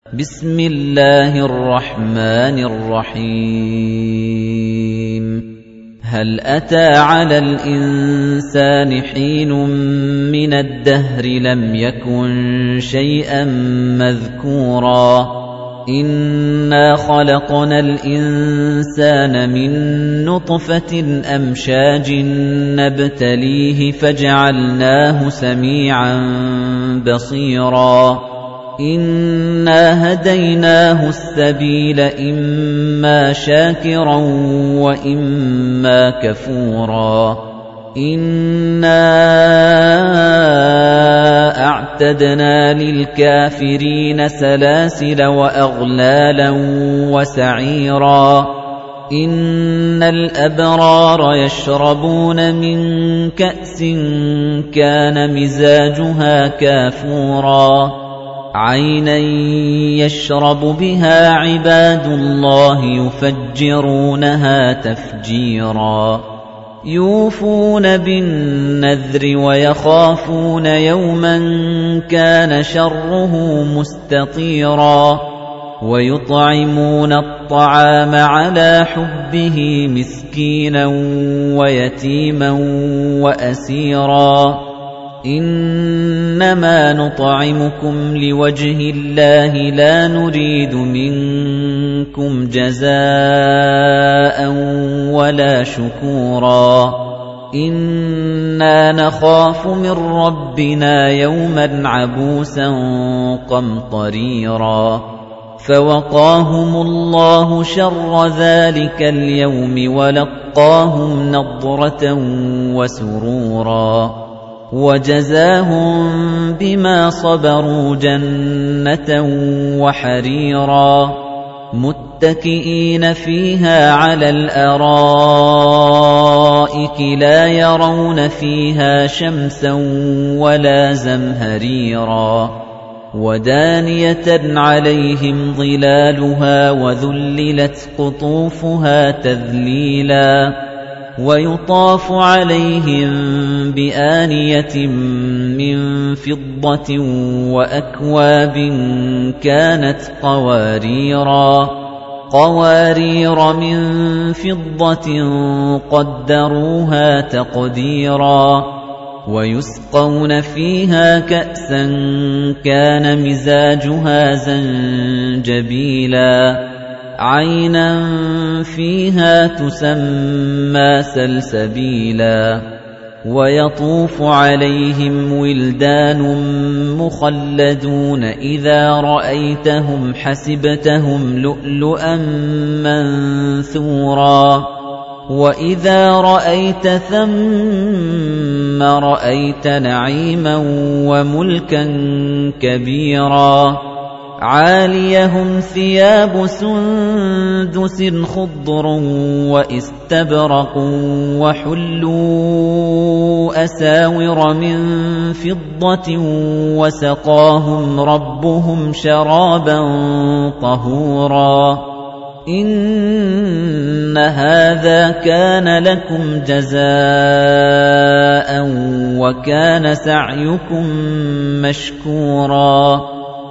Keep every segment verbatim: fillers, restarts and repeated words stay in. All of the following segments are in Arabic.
بسم الله الرحمن الرحيم هل أتى على الإنسان حين من الدهر لم يكن شيئا مذكورا إنا خلقنا الإنسان من نطفة أمشاج نبتليه فجعلناه سميعا بصيرا إنا هديناه السبيل إما شاكرا وإما كفورا إنا أعتدنا للكافرين سلاسل وأغلالا وسعيرا إن الأبرار يشربون من كأس كان مزاجها كافورا عينا يشرب بها عباد الله يفجرونها تفجيرا يوفون بالنذر ويخافون يوما كان شره مستطيرا ويطعمون الطعام على حبه مسكينا ويتيما وأسيرا إنما نطعمكم لوجه الله لا نريد منكم جزاء ولا شكورا إنا نخاف من ربنا يوما عبوسا قمطريرا فوقاهم الله شر ذلك اليوم ولقاهم نضرة وسرورا وجزاهم بما صبروا جنة وحريرا متكئين فيها على الأرائك لا يرون فيها شمسا ولا زمهريرا ودانية عليهم ظلالها وذللت قطوفها تذليلا ويطاف عليهم بآنية من فضة وأكواب كانت قواريرا قوارير من فضة قدروها تقديرا ويسقون فيها كأسا كان مزاجها زنجبيلا عينا فيها تسمى سلسبيلا ويطوف عليهم ولدان مخلدون إذا رأيتهم حسبتهم لؤلؤا منثورا وإذا رأيت ثم رأيت نعيما وملكا كبيرا عاليهم ثياب سندس خضر واستبرق وحلوا أساور من فضة وسقاهم ربهم شرابا طهورا إن هذا كان لكم جزاء وكان سعيكم مشكورا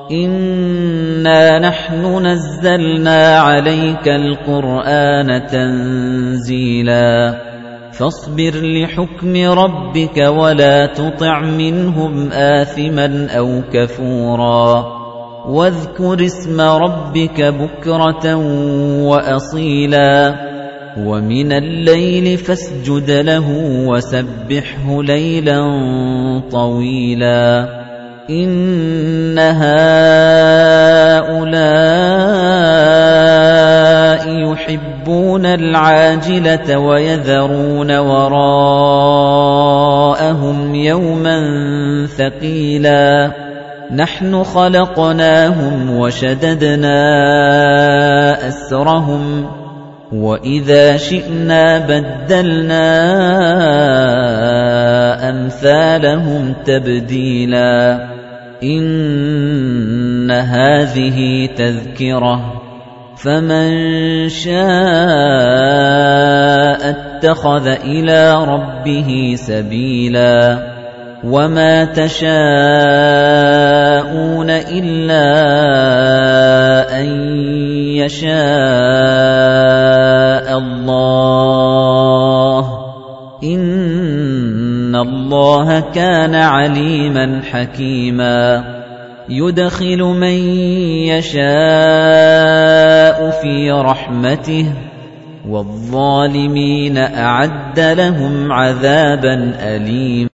إنا نحن نزلنا عليك القرآن تنزيلا فاصبر لحكم ربك ولا تطع منهم آثما أو كفورا واذكر اسم ربك بكرة وأصيلا ومن الليل فاسجد له وسبحه ليلا طويلا إن هؤلاء يحبون العاجلة ويذرون وراءهم يوما ثقيلا نحن خلقناهم وشددنا أسرهم وإذا شئنا بدلنا أمثالهم تبديلا إن هذه تذكرة فمن شاء اتخذ إلى ربه سبيلا وما تشاءون إلا يَشَاءَ اللَّهُ إِنَّ اللَّهَ كَانَ عَلِيمًا حَكِيمًا يُدْخِلُ مَن يَشَاءُ فِي رَحْمَتِهِ وَالظَّالِمِينَ أَعَدَّ لَهُمْ عَذَابًا أَلِيمًا